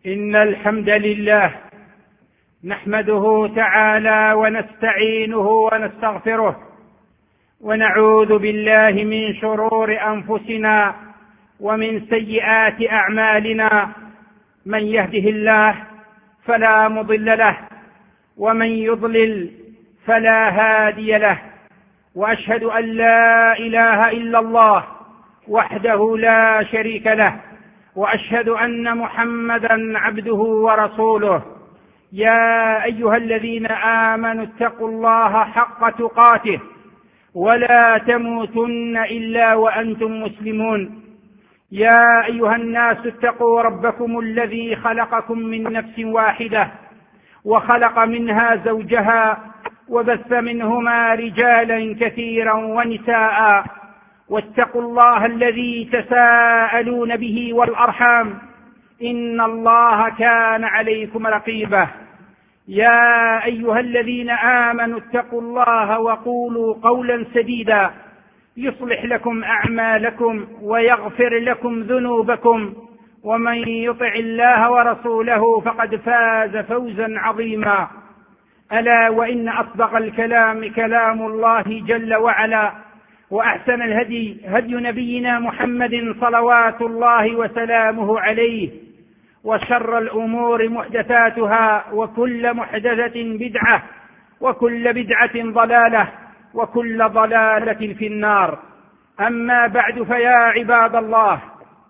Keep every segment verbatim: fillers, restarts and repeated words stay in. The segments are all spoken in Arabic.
إن الحمد لله نحمده تعالى ونستعينه ونستغفره ونعوذ بالله من شرور أنفسنا ومن سيئات أعمالنا. من يهده الله فلا مضل له ومن يضلل فلا هادي له، وأشهد أن لا إله إلا الله وحده لا شريك له، وأشهد أن محمدا عبده ورسوله. يا أيها الذين آمنوا اتقوا الله حق تقاته ولا تموتن إلا وأنتم مسلمون. يا أيها الناس اتقوا ربكم الذي خلقكم من نفس واحدة وخلق منها زوجها وبث منهما رجالا كثيرا ونساء، واتقوا الله الذي تساءلون به والأرحام إن الله كان عليكم رقيبا. يا أيها الذين آمنوا اتقوا الله وقولوا قولا سديدا يصلح لكم أعمالكم ويغفر لكم ذنوبكم، ومن يطع الله ورسوله فقد فاز فوزا عظيما. ألا وإن أصدق الكلام كلام الله جل وعلا، وأحسن الهدي هدي نبينا محمد صلوات الله وسلامه عليه، وشر الأمور محدثاتها وكل محدثة بدعة وكل بدعة ضلالة وكل ضلالة في النار. أما بعد، فيا عباد الله،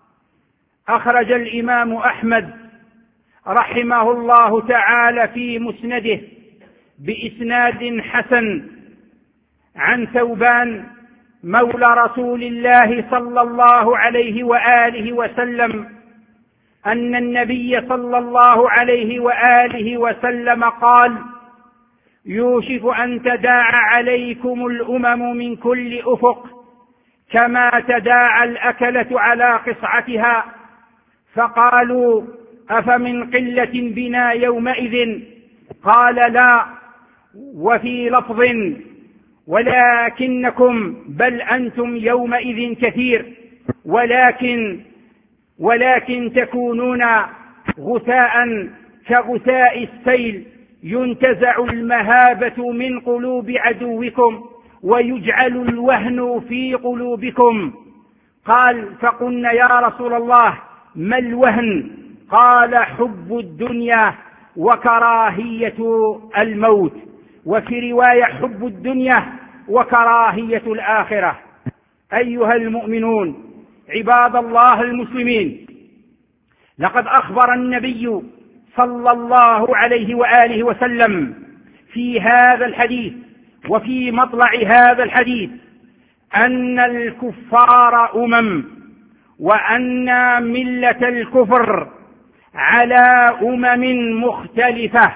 أخرج الإمام أحمد رحمه الله تعالى في مسنده بإسناد حسن عن ثوبان مولى رسول الله صلى الله عليه وآله وسلم أن النبي صلى الله عليه وآله وسلم قال: يوشك أن تداعى عليكم الأمم من كل أفق كما تداعى الأكلة على قصعتها. فقالوا: أفمن قلة بنا يومئذ؟ قال: لا. وفي لفظ: ولكنكم بل أنتم يومئذ كثير، ولكن ولكن تكونون غثاء كغثاء السيل، ينتزع المهابة من قلوب عدوكم ويجعل الوهن في قلوبكم. قال: فقلنا يا رسول الله ما الوهن؟ قال: حب الدنيا وكراهية الموت، وفي رواية حب الدنيا وكراهية الآخرة. أيها المؤمنون عباد الله المسلمين، لقد أخبر النبي صلى الله عليه وآله وسلم في هذا الحديث وفي مطلع هذا الحديث أن الكفار أمم، وأن ملة الكفر على أمم مختلفة.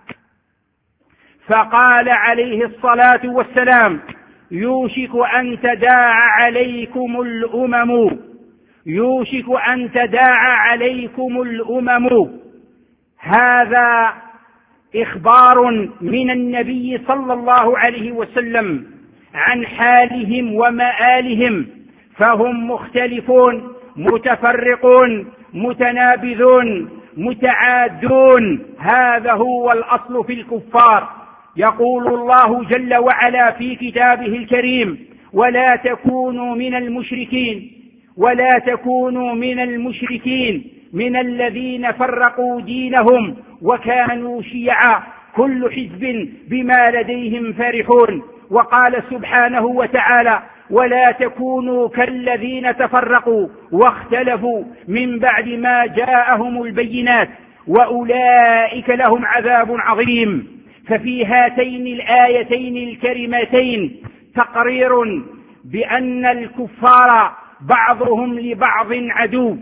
فقال عليه الصلاة والسلام: يوشك أن تداعى عليكم الأمم، يوشك أن تداعى عليكم الأمم. هذا إخبار من النبي صلى الله عليه وسلم عن حالهم ومآلهم، فهم مختلفون متفرقون متنابذون متعادون. هذا هو الأصل في الكفار. يقول الله جل وعلا في كتابه الكريم: ولا تكونوا من المشركين ولا تكونوا من المشركين من الذين فرقوا دينهم وكانوا شيعا كل حزب بما لديهم فرحون. وقال سبحانه وتعالى: ولا تكونوا كالذين تفرقوا واختلفوا من بعد ما جاءهم البينات وأولئك لهم عذاب عظيم. ففي هاتين الآيتين الكريمتين تقرير بأن الكفار بعضهم لبعض عدو،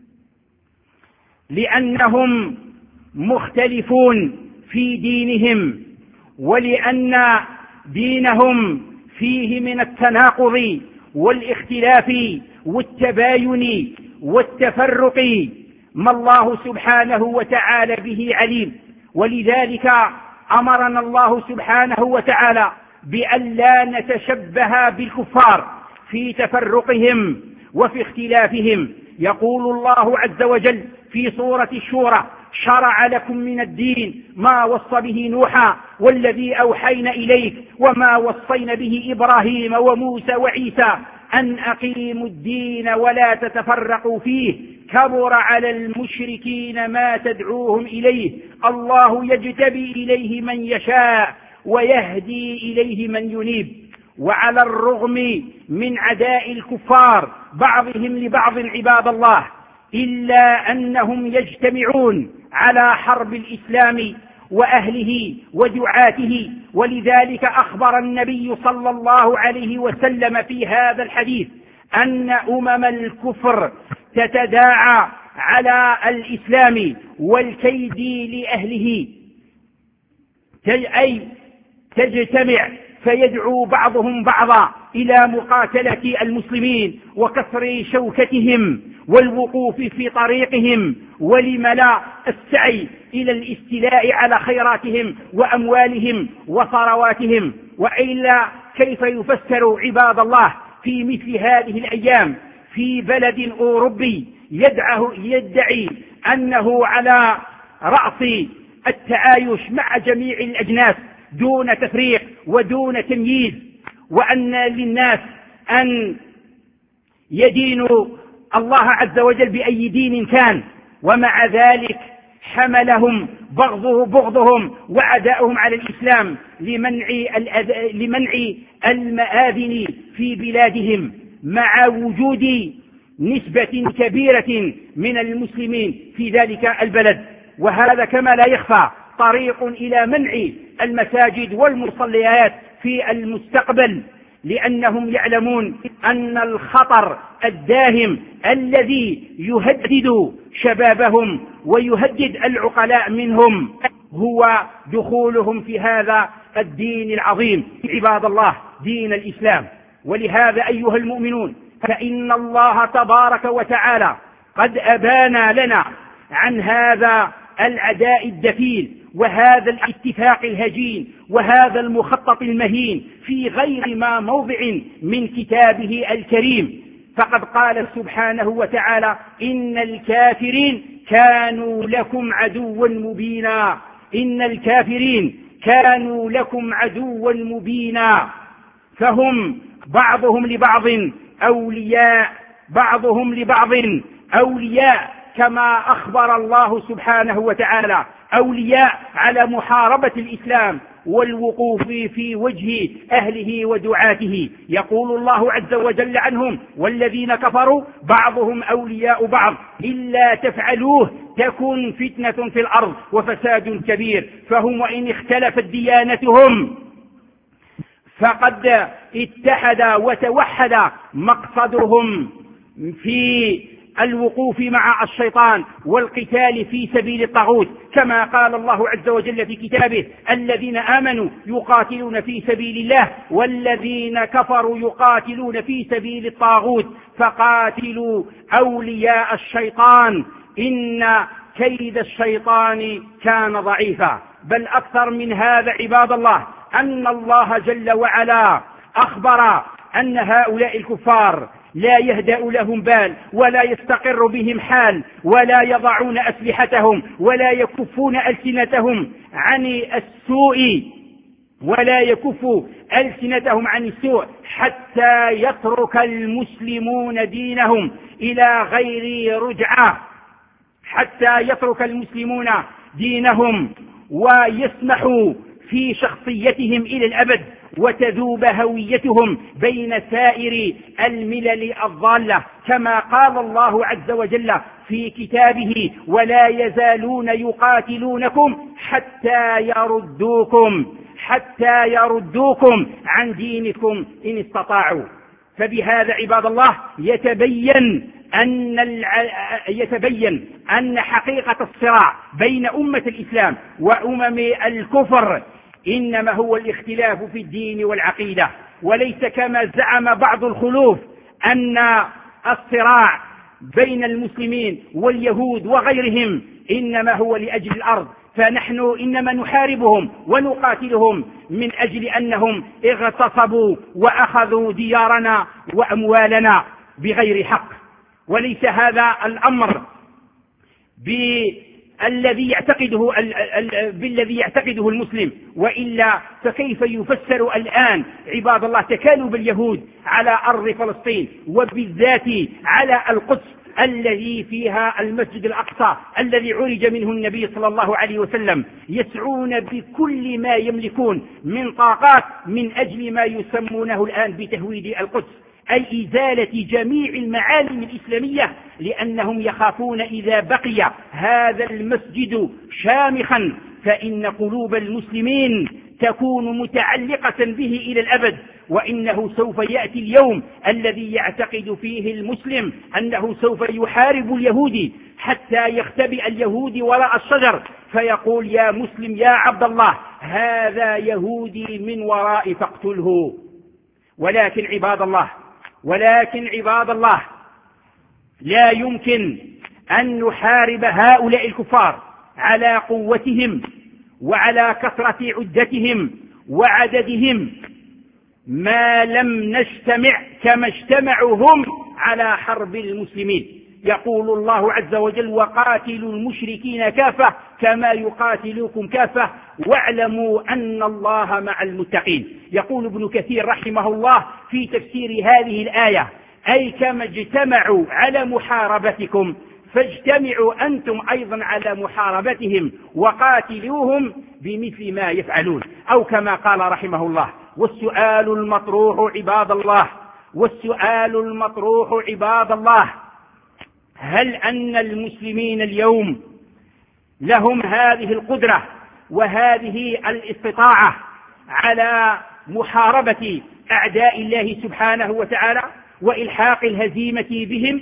لأنهم مختلفون في دينهم، ولأن دينهم فيه من التناقض والاختلاف والتباين والتفرق ما الله سبحانه وتعالى به عليم. ولذلك أمرنا الله سبحانه وتعالى بأن لا نتشبه بالكفار في تفرقهم وفي اختلافهم. يقول الله عز وجل في سورة الشورى: شرع لكم من الدين ما وصى به نوحا والذي أوحينا إليك وما وصينا به إبراهيم وموسى وعيسى أن أقيموا الدين ولا تتفرقوا فيه كبر على المشركين ما تدعوهم إليه الله يجتبي إليه من يشاء ويهدي إليه من ينيب. وعلى الرغم من عداء الكفار بعضهم لبعض عباد الله إلا أنهم يجتمعون على حرب الإسلام وأهله ودعاته، ولذلك أخبر النبي صلى الله عليه وسلم في هذا الحديث أن أمم الكفر تتداعى على الإسلام والكيد لأهله، أي تجتمع فيدعو بعضهم بعضا إلى مقاتلة المسلمين وكسر شوكتهم والوقوف في طريقهم ولملا السعي إلى الاستيلاء على خيراتهم وأموالهم وثرواتهم. وإلا كيف يفسر عباد الله في مثل هذه الأيام في بلد أوروبي يدعي أنه على رأس التعايش مع جميع الأجناس دون تفريق ودون تمييز، وأن للناس أن يدينوا الله عز وجل بأي دين كان، ومع ذلك حملهم بغضه بغضهم وعداؤهم على الإسلام لمنع, لمنع المآذن في بلادهم مع وجود نسبة كبيرة من المسلمين في ذلك البلد. وهذا كما لا يخفى طريق إلى منع المساجد والمصليات في المستقبل، لأنهم يعلمون أن الخطر الداهم الذي يهدد شبابهم ويهدد العقلاء منهم هو دخولهم في هذا الدين العظيم عباد الله، دين الإسلام. ولهذا أيها المؤمنون فإن الله تبارك وتعالى قد أبان لنا عن هذا العداء الدفين وهذا الاتفاق الهجين وهذا المخطط المهين في غير ما موضع من كتابه الكريم. فقد قال سبحانه وتعالى إن الكافرين كانوا لكم عدوا مبينا، إن الكافرين كانوا لكم عدوا مبينا، فهم بعضهم لبعض أولياء بعضهم لبعض أولياء كما أخبر الله سبحانه وتعالى، أولياء على محاربة الإسلام والوقوف في وجه أهله ودعاته. يقول الله عز وجل عنهم والذين كفروا بعضهم أولياء بعض إلا تفعلوه تكن فتنة في الأرض وفساد كبير. فهم وإن اختلفت ديانتهم فقد اتحد وتوحد مقصدهم في الوقوف مع الشيطان والقتال في سبيل الطاغوت، كما قال الله عز وجل في كتابه الذين آمنوا يقاتلون في سبيل الله والذين كفروا يقاتلون في سبيل الطاغوت فقاتلوا أولياء الشيطان إن كيد الشيطان كان ضعيفا. بل أكثر من هذا عباد الله أن الله جل وعلا أخبر أن هؤلاء الكفار لا يهدأ لهم بال ولا يستقر بهم حال ولا يضعون أسلحتهم ولا يكفون ألسنتهم عن السوء ولا يكف ألسنتهم عن السوء حتى يترك المسلمون دينهم إلى غير رجعة، حتى يترك المسلمون دينهم ويسمحوا في شخصيتهم إلى الأبد وتذوب هويتهم بين سائر الملل الضالة، كما قال الله عز وجل في كتابه ولا يزالون يقاتلونكم حتى يردوكم حتى يردوكم عن دينكم إن استطاعوا. فبهذا عباد الله يتبين أن الع... يتبين أن حقيقة الصراع بين أمة الإسلام وأمم الكفر إنما هو الاختلاف في الدين والعقيدة، وليس كما زعم بعض الخلوف أن الصراع بين المسلمين واليهود وغيرهم إنما هو لأجل الأرض، فنحن إنما نحاربهم ونقاتلهم من أجل أنهم اغتصبوا وأخذوا ديارنا وأموالنا بغير حق. وليس هذا الأمر الذي يعتقده بالذي يعتقده المسلم، وإلا فكيف يفسر الآن عباد الله تكالب اليهود على أرض فلسطين، وبالذات على القدس الذي فيها المسجد الأقصى الذي عرج منه النبي صلى الله عليه وسلم، يسعون بكل ما يملكون من طاقات من أجل ما يسمونه الآن بتهويد القدس، أي إزالة جميع المعالم الإسلامية، لأنهم يخافون إذا بقي هذا المسجد شامخا فإن قلوب المسلمين تكون متعلقة به إلى الأبد، وإنه سوف يأتي اليوم الذي يعتقد فيه المسلم أنه سوف يحارب اليهودي حتى يختبئ اليهودي وراء الشجر فيقول يا مسلم يا عبد الله هذا يهودي من وراء فاقتله. ولكن عباد الله ولكن عباد الله لا يمكن أن نحارب هؤلاء الكفار على قوتهم وعلى كثرة عدتهم وعددهم ما لم نجتمع كما اجتمعوا هم على حرب المسلمين. يقول الله عز وجل وقاتلوا المشركين كافة كما يقاتلوكم كافة واعلموا أن الله مع المتقين. يقول ابن كثير رحمه الله في تفسير هذه الآية أي كما اجتمعوا على محاربتكم فاجتمعوا أنتم أيضا على محاربتهم وقاتلوهم بمثل ما يفعلون، أو كما قال رحمه الله. والسؤال المطروح عباد الله والسؤال المطروح عباد الله هل أن المسلمين اليوم لهم هذه القدرة وهذه الاستطاعة على محاربة أعداء الله سبحانه وتعالى وإلحاق الهزيمة بهم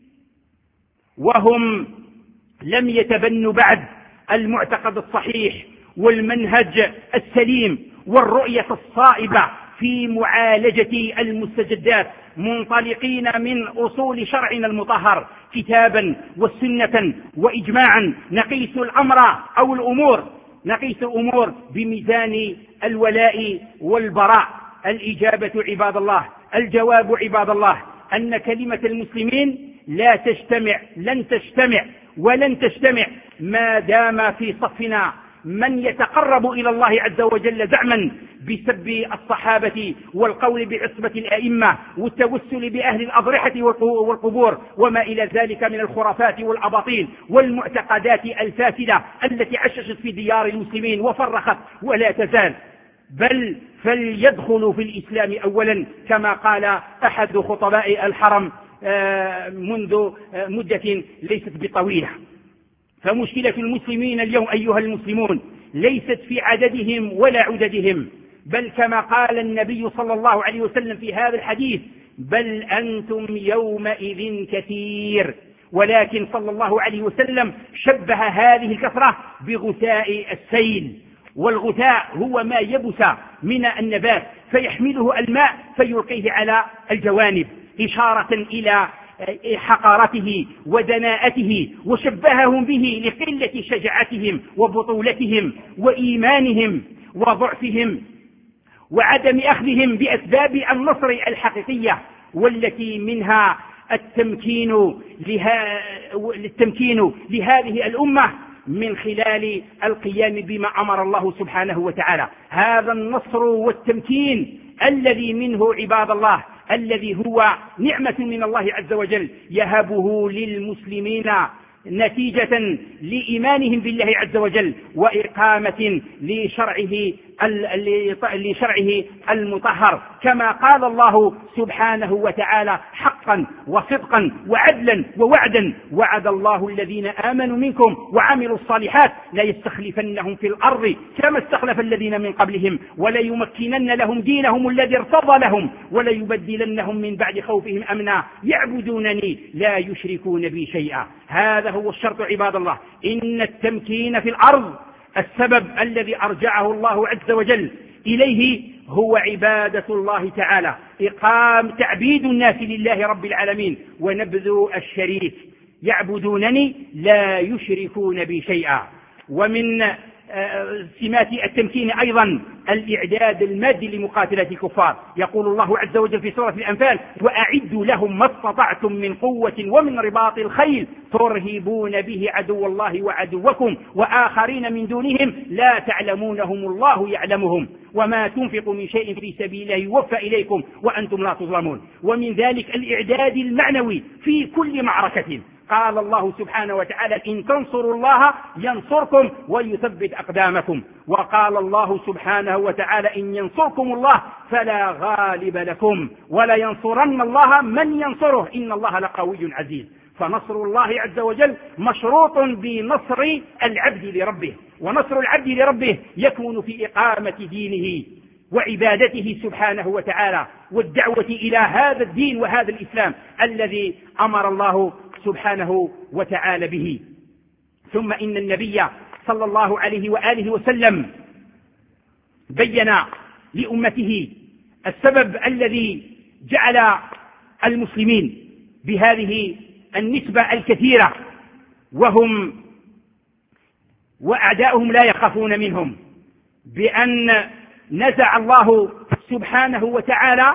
وهم لم يتبنوا بعد المعتقد الصحيح والمنهج السليم والرؤية الصائبة في معالجة المستجدات، منطلقين من أصول شرعنا المطهر كتابا والسنة وإجماعا نقيس الأمر أو الأمور نقيس الأمور بميزان الولاء والبراء. الإجابة عباد الله الجواب عباد الله أن كلمة المسلمين لا تجتمع لن تجتمع ولن تجتمع ما دام في صفنا من يتقرب إلى الله عز وجل زعما بسب الصحابة والقول بعصمة الأئمة والتوسل بأهل الأضرحة والقبور وما إلى ذلك من الخرافات والأباطيل والمعتقدات الفاسدة التي عششت في ديار المسلمين وفرخت ولا تزال، بل فليدخلوا في الإسلام أولا كما قال أحد خطباء الحرم منذ مدة ليست بطويلة. فمشكلة المسلمين اليوم أيها المسلمون ليست في عددهم ولا عددهم، بل كما قال النبي صلى الله عليه وسلم في هذا الحديث بل أنتم يومئذ كثير. ولكن صلى الله عليه وسلم شبه هذه الكثرة بغثاء السيل، والغثاء هو ما يبس من النبات فيحمله الماء فيلقيه على الجوانب إشارة إلى حقارته ودناءته، وشبههم به لقلة شجاعتهم وبطولتهم وإيمانهم وضعفهم وعدم أخذهم بأسباب النصر الحقيقية والتي منها التمكين لها التمكين لهذه الأمة من خلال القيام بما أمر الله سبحانه وتعالى. هذا النصر والتمكين الذي منه عباد الله الذي هو نعمة من الله عز وجل يهبه للمسلمين نتيجة لإيمانهم بالله عز وجل وإقامة لشرعه لشرعه المطهر كما قال الله سبحانه وتعالى حقا وصدقا وعدلا ووعدا وعد الله الذين آمنوا منكم وعملوا الصالحات لا يستخلفنهم في الأرض كما استخلف الذين من قبلهم وليمكنن لهم دينهم الذي ارتضى لهم وليبدلنهم من بعد خوفهم أمنا يعبدونني لا يشركون بي شيئا. هذا هو الشرط عباد الله. إن التمكين في الأرض السبب الذي أرجعه الله عز وجل إليه هو عبادة الله تعالى، إقام تعبيد الناس لله رب العالمين ونبذ الشريك، يعبدونني لا يشركون بي شيئا. ومن سمات التمكين أيضا الإعداد المادي لمقاتلة الكفار. يقول الله عز وجل في سورة الأنفال: وأعدوا لهم ما استطعتم من قوة ومن رباط الخيل ترهبون به عدو الله وعدوكم وآخرين من دونهم لا تعلمونهم الله يعلمهم وما تنفقوا من شيء في سبيل الله يوفى إليكم وأنتم لا تظلمون. ومن ذلك الإعداد المعنوي في كل معركة. قال الله سبحانه وتعالى: إن تنصروا الله ينصركم ويثبت أقدامكم. وقال الله سبحانه وتعالى: إن ينصركم الله فلا غالب لكم ولا ينصرن الله من ينصره إن الله لقوي عزيز. فنصر الله عز وجل مشروط بنصر العبد لربه، ونصر العبد لربه يكون في إقامة دينه وعبادته سبحانه وتعالى والدعوة إلى هذا الدين وهذا الإسلام الذي أمر الله سبحانه وتعالى به. ثم إن النبي صلى الله عليه وآله وسلم بين لأمته السبب الذي جعل المسلمين بهذه النسبة الكثيرة وهم وأعداؤهم لا يخافون منهم، بأن نزع الله سبحانه وتعالى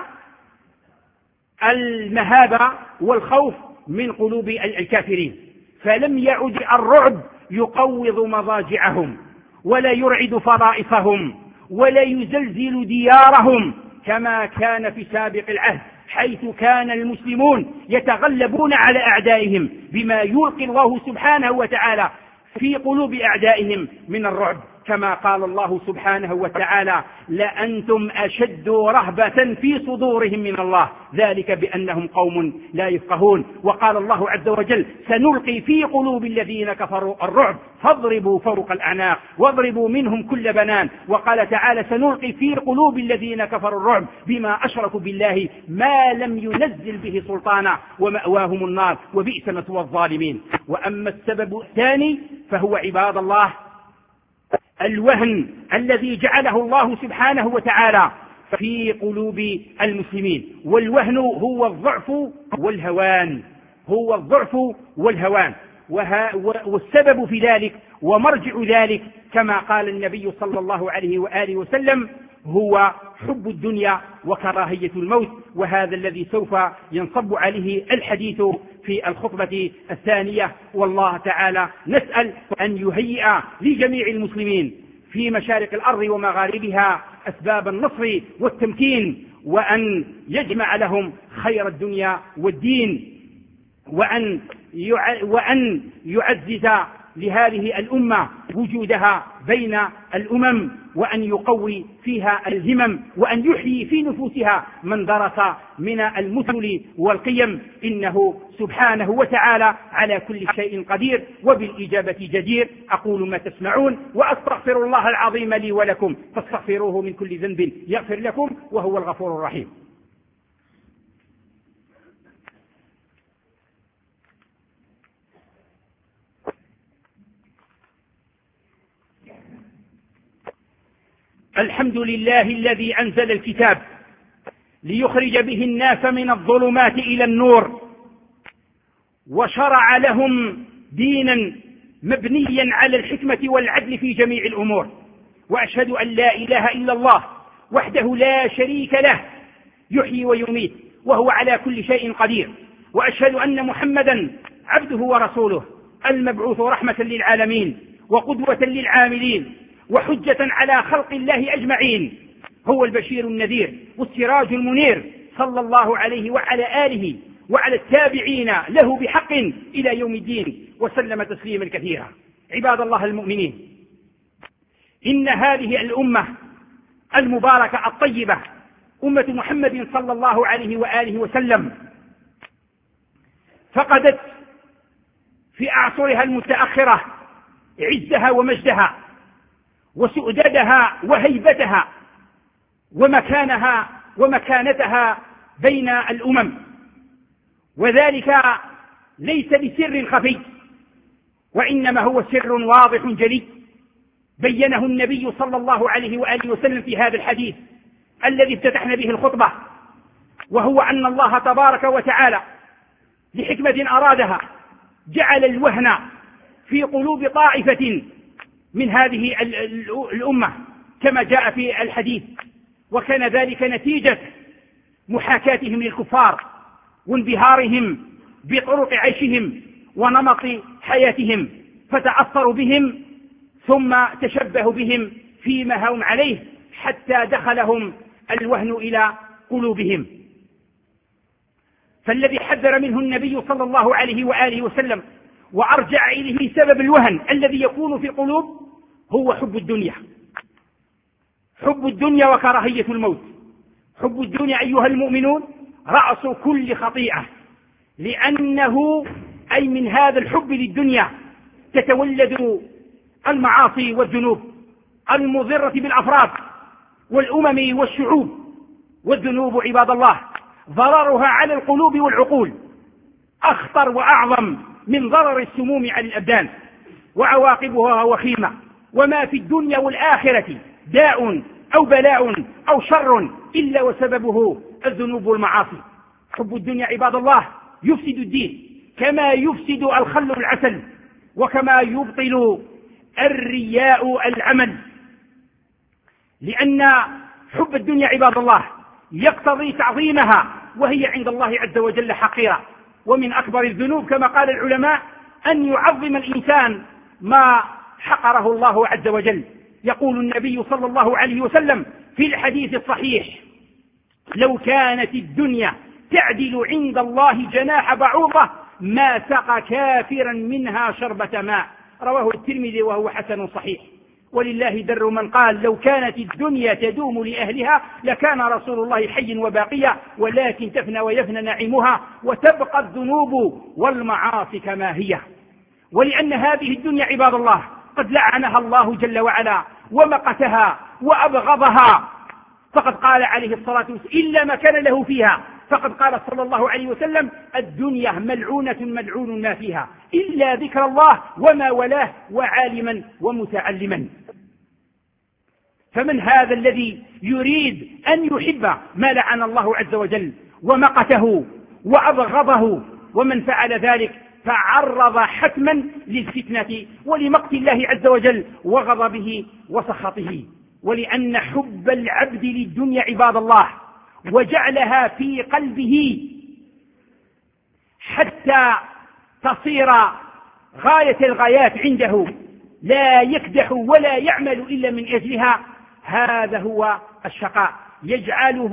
المهابة والخوف من قلوب الكافرين، فلم يعد الرعب يقوض مضاجعهم ولا يرعد فرائصهم ولا يزلزل ديارهم كما كان في سابق العهد، حيث كان المسلمون يتغلبون على أعدائهم بما يلقي الله سبحانه وتعالى في قلوب أعدائهم من الرعب، كما قال الله سبحانه وتعالى: لأنتم أشد رهبة في صدورهم من الله ذلك بأنهم قوم لا يفقهون. وقال الله عز وجل: سنلقي في قلوب الذين كفروا الرعب فاضربوا فوق الأعناق واضربوا منهم كل بنان. وقال تعالى: سنلقي في قلوب الذين كفروا الرعب بما أشركوا بالله ما لم ينزل به سلطانا ومأواهم النار وبئس مثوى الظالمين. وأما السبب الثاني فهو عباد الله الوهن الذي جعله الله سبحانه وتعالى في قلوب المسلمين، والوهن هو الضعف والهوان، هو الضعف والهوان والسبب في ذلك ومرجع ذلك كما قال النبي صلى الله عليه وآله وسلم: هو حب الدنيا وكراهية الموت. وهذا الذي سوف ينصب عليه الحديث في الخطبة الثانية. والله تعالى نسأل أن يهيئ لجميع المسلمين في مشارق الأرض ومغاربها أسباب النصر والتمكين، وأن يجمع لهم خير الدنيا والدين، وأن وأن يعزز لهذه الأمة وجودها بين الأمم، وأن يقوي فيها الهمم، وأن يحيي في نفوسها من درس من المثل والقيم، إنه سبحانه وتعالى على كل شيء قدير وبالإجابة جدير. أقول ما تسمعون وأستغفر الله العظيم لي ولكم فاستغفروه من كل ذنب يغفر لكم وهو الغفور الرحيم. الحمد لله الذي أنزل الكتاب ليخرج به الناس من الظلمات إلى النور، وشرع لهم دينا مبنيا على الحكمة والعدل في جميع الأمور. وأشهد أن لا إله إلا الله وحده لا شريك له يحيي ويميت وهو على كل شيء قدير. وأشهد أن محمدا عبده ورسوله المبعوث رحمة للعالمين وقدوة للعاملين وحجة على خلق الله أجمعين، هو البشير النذير والسراج المنير، صلى الله عليه وعلى آله وعلى التابعين له بحق إلى يوم الدين وسلم تسليما كثيرا. عباد الله المؤمنين، إن هذه الأمة المباركة الطيبة أمة محمد صلى الله عليه وآله وسلم فقدت في أعصرها المتأخرة عزها ومجدها وسؤددها وهيبتها ومكانها ومكانتها بين الأمم، وذلك ليس بسر خفي، وإنما هو سر واضح جلي بينه النبي صلى الله عليه وآله وسلم في هذا الحديث الذي افتتحنا به الخطبة، وهو أن الله تبارك وتعالى لحكمة أرادها جعل الوهن في قلوب طائفة من هذه الأمة كما جاء في الحديث، وكان ذلك نتيجة محاكاتهم للكفار وانبهارهم بطرق عيشهم ونمط حياتهم، فتأثروا بهم ثم تشبهوا بهم فيما هم عليه حتى دخلهم الوهن إلى قلوبهم. فالذي حذر منه النبي صلى الله عليه وآله وسلم وأرجع إليه سبب الوهن الذي يكون في قلوب هو حب الدنيا، حب الدنيا وكراهية الموت. حب الدنيا أيها المؤمنون رأس كل خطيئة، لأنه أي من هذا الحب للدنيا تتولد المعاصي والذنوب المضرة بالأفراد والأمم والشعوب. والذنوب عباد الله ضررها على القلوب والعقول أخطر وأعظم من ضرر السموم على الأبدان، وعواقبها وخيمة. وما في الدنيا والآخرة داء أو بلاء أو شر إلا وسببه الذنوب والمعاصي. حب الدنيا عباد الله يفسد الدين كما يفسد الخل العسل، وكما يبطل الرياء العمل، لأن حب الدنيا عباد الله يقتضي تعظيمها، وهي عند الله عز وجل حقيرة. ومن أكبر الذنوب كما قال العلماء أن يعظم الإنسان ما حقره الله عز وجل. يقول النبي صلى الله عليه وسلم في الحديث الصحيح: لو كانت الدنيا تعدل عند الله جناح بعوضة ما سقى كافرا منها شربة ماء. رواه الترمذي وهو حسن صحيح. ولله در من قال: لو كانت الدنيا تدوم لأهلها لكان رسول الله حي وباقيا، ولكن تفنى ويفنى نعيمها وتبقى الذنوب والمعاصي كما هي. ولأن هذه الدنيا عباد الله قد لعنها الله جل وعلا ومقتها وأبغضها، فقد قال عليه الصلاة والسلام: إلا ما كان له فيها. فقد قال صلى الله عليه وسلم: الدنيا ملعونة ملعون ما فيها إلا ذكر الله وما ولاه وعالما ومتعلما. فمن هذا الذي يريد أن يحب ما لعن الله عز وجل ومقته وأبغضه؟ ومن فعل ذلك فعرض حتما للفتنة ولمقت الله عز وجل وغضبه وسخطه. ولأن حب العبد للدنيا عباد الله وجعلها في قلبه حتى تصير غاية الغايات عنده، لا يكدح ولا يعمل إلا من أجلها، هذا هو الشقاء. يجعله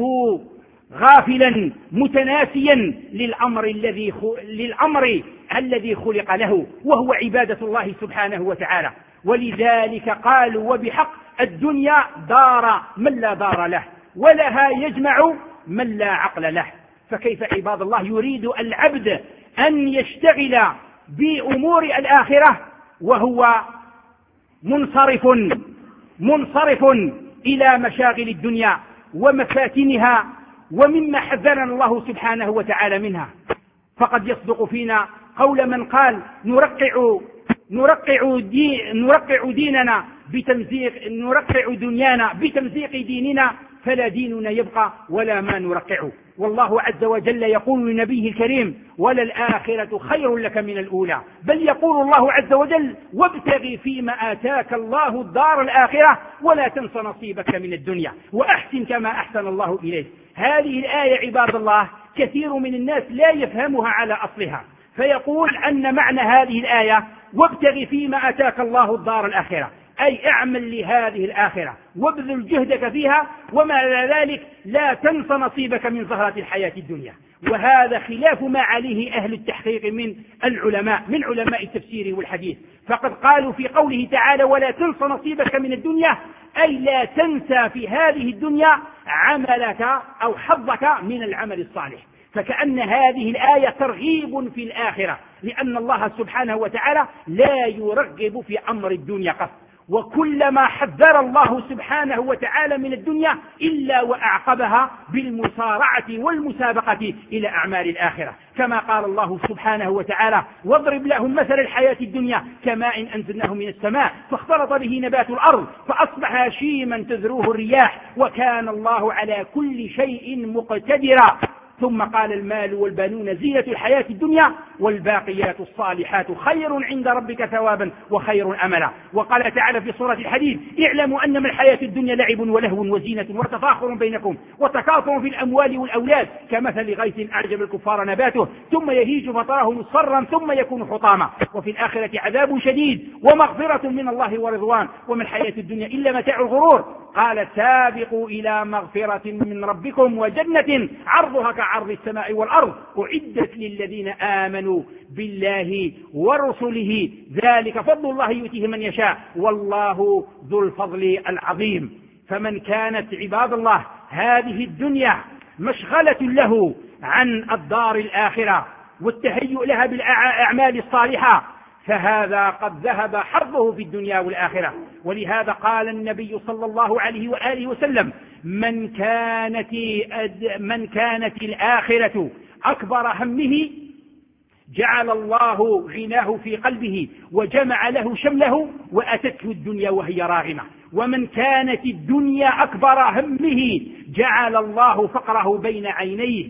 غافلا متناسيا للأمر الذي للأمر الذي خلق له، وهو عبادة الله سبحانه وتعالى. ولذلك قالوا وبحق: الدنيا دار من لا دار له، ولها يجمع من لا عقل له. فكيف عباد الله يريد العبد أن يشتغل بأمور الآخرة وهو منصرف منصرف إلى مشاغل الدنيا ومفاتنها ومما حذرنا الله سبحانه وتعالى منها؟ فقد يصدق فينا قول من قال: نرقع نرقع, دي نرقع ديننا بتمزيق نرقع دنيانا بتمزيق ديننا، فلا ديننا يبقى ولا ما نرقعه. والله عز وجل يقول لنبيه الكريم: وللآخرة خير لك من الأولى. بل يقول الله عز وجل: وابتغ فيما آتاك الله الدار الآخرة ولا تنس نصيبك من الدنيا وأحسن كما أحسن الله إليك. هذه الآية عباد الله كثير من الناس لا يفهمها على أصلها، فيقول أن معنى هذه الآية: وابتغ فيما آتاك الله الدار الآخرة، أي اعمل لهذه الآخرة وابذل جهدك فيها، ومع ذلك لا تنس نصيبك من زهرة الحياة الدنيا. وهذا خلاف ما عليه أهل التحقيق من العلماء من علماء التفسير والحديث. فقد قالوا في قوله تعالى: ولا تنس نصيبك من الدنيا، أي لا تنسى في هذه الدنيا عملك أو حظك من العمل الصالح. فكأن هذه الآية ترغيب في الآخرة، لأن الله سبحانه وتعالى لا يرغب في أمر الدنيا قط. وكلما حذر الله سبحانه وتعالى من الدنيا إلا وأعقبها بالمصارعة والمسابقة إلى أعمال الآخرة، كما قال الله سبحانه وتعالى: واضرب لهم مثل الحياة الدنيا كماء أنزلناه من السماء فاختلط به نبات الأرض فأصبح هشيما تذروه الرياح وكان الله على كل شيء مقتدرا. ثم قال المال والبنون زينة الحياة الدنيا والباقيات الصالحات خير عند ربك ثوابا وخير أملا. وقال تعالى في سورة الحديد اعلموا أنما الحياة الدنيا لعب ولهو وزينة وتفاخر بينكم وتكاثر في الأموال والأولاد كمثل غيث أعجب الكفار نباته ثم يهيج فتراه مصفرا ثم يكون حطاما وفي الآخرة عذاب شديد ومغفرة من الله ورضوان وما الحياة الدنيا إلا متاع الغرور. قال سابقوا إلى مغفرة من ربكم وجنة عرضها كعرض السماء والأرض أعدت للذين آمنوا بالله ورسله ذلك فضل الله يؤتيه من يشاء والله ذو الفضل العظيم. فمن كانت عباد الله هذه الدنيا مشغلة له عن الدار الآخرة والتهيؤ لها بالأعمال الصالحة فهذا قد ذهب حظه في الدنيا والآخرة. ولهذا قال النبي صلى الله عليه وآله وسلم من كانت, من كانت الآخرة أكبر همه جعل الله غناه في قلبه وجمع له شمله وأتته الدنيا وهي راغمة. ومن كانت الدنيا أكبر همه جعل الله فقره بين عينيه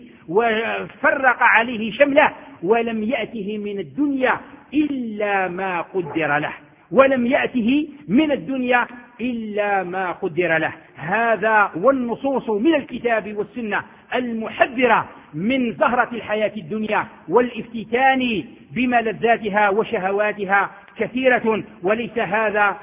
وفرق عليه شمله ولم يأته من الدنيا إلا ما قدر له ولم يأته من الدنيا إلا ما قدر له. هذا والنصوص من الكتاب والسنة المحذرة من زهرة الحياة الدنيا والافتتان بملذاتها وشهواتها كثيرة وليس هذا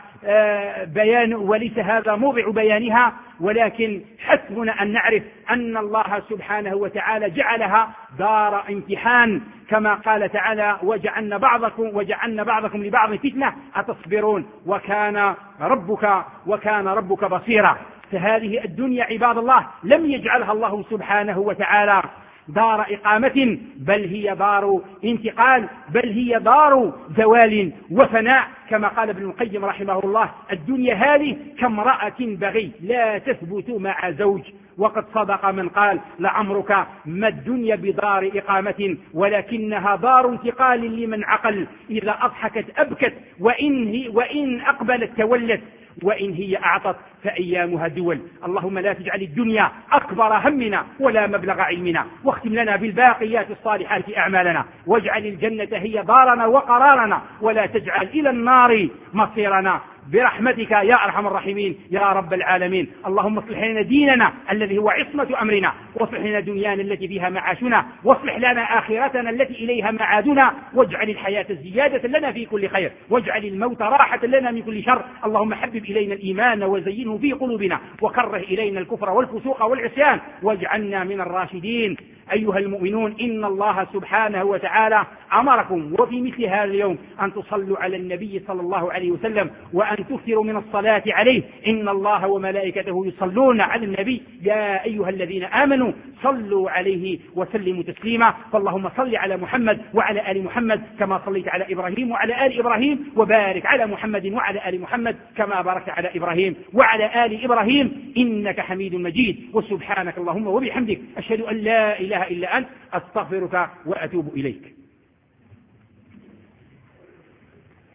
بيان وليس هذا موضع بيانها ولكن حسبنا أن نعرف أن الله سبحانه وتعالى جعلها دار امتحان كما قال تعالى وجعلنا بعضكم وجعلنا بعضكم لبعض فتنة أتصبرون وكان ربك وكان ربك بصيرا. فهذه الدنيا عباد الله لم يجعلها الله سبحانه وتعالى دار إقامة بل هي دار انتقال بل هي دار زوال وفناء كما قال ابن القيم رحمه الله الدنيا هذه كامرأة بغي لا تثبت مع زوج وقد صدق من قال لعمرك ما الدنيا بدار إقامة ولكنها دار انتقال لمن عقل إذا أضحكت أبكت وإن, هي وإن أقبلت تولت وإن هي أعطت فأيامها دول. اللهم لا تجعل الدنيا أكبر همنا ولا مبلغ علمنا واختم لنا بالباقيات الصالحات أعمالنا واجعل الجنة هي دارنا وقرارنا ولا تجعل إلى النار مصيرنا برحمتك يا أرحم الراحمين يا رب العالمين. اللهم اصلح لنا ديننا الذي هو عصمة أمرنا واصلح لنا دنيانا التي فيها معاشنا واصلح لنا آخرتنا التي إليها معادنا واجعل الحياة زيادة لنا في كل خير واجعل الموت راحة لنا من كل شر. اللهم حبب إلينا الإيمان وزينه في قلوبنا وكره إلينا الكفر والفسوق والعصيان واجعلنا من الراشدين. أيها المؤمنون إن الله سبحانه وتعالى أمركم وفي مثل هذا اليوم أن تصلوا على النبي صلى الله عليه وسلم وأن تكثروا من الصلاة عليه إن الله وملائكته يصلون على النبي يا أيها الذين آمنوا صلوا عليه وسلموا تسليما. فاللهم صل على محمد وعلى آل محمد كما صليت على إبراهيم وعلى آل إبراهيم وبارك على محمد وعلى آل محمد كما باركت على إبراهيم وعلى آل إبراهيم إنك حميد مجيد. وسبحانك اللهم وبحمدك أشهد أن لا إله إلا أنت أستغفرك وأتوب إليك.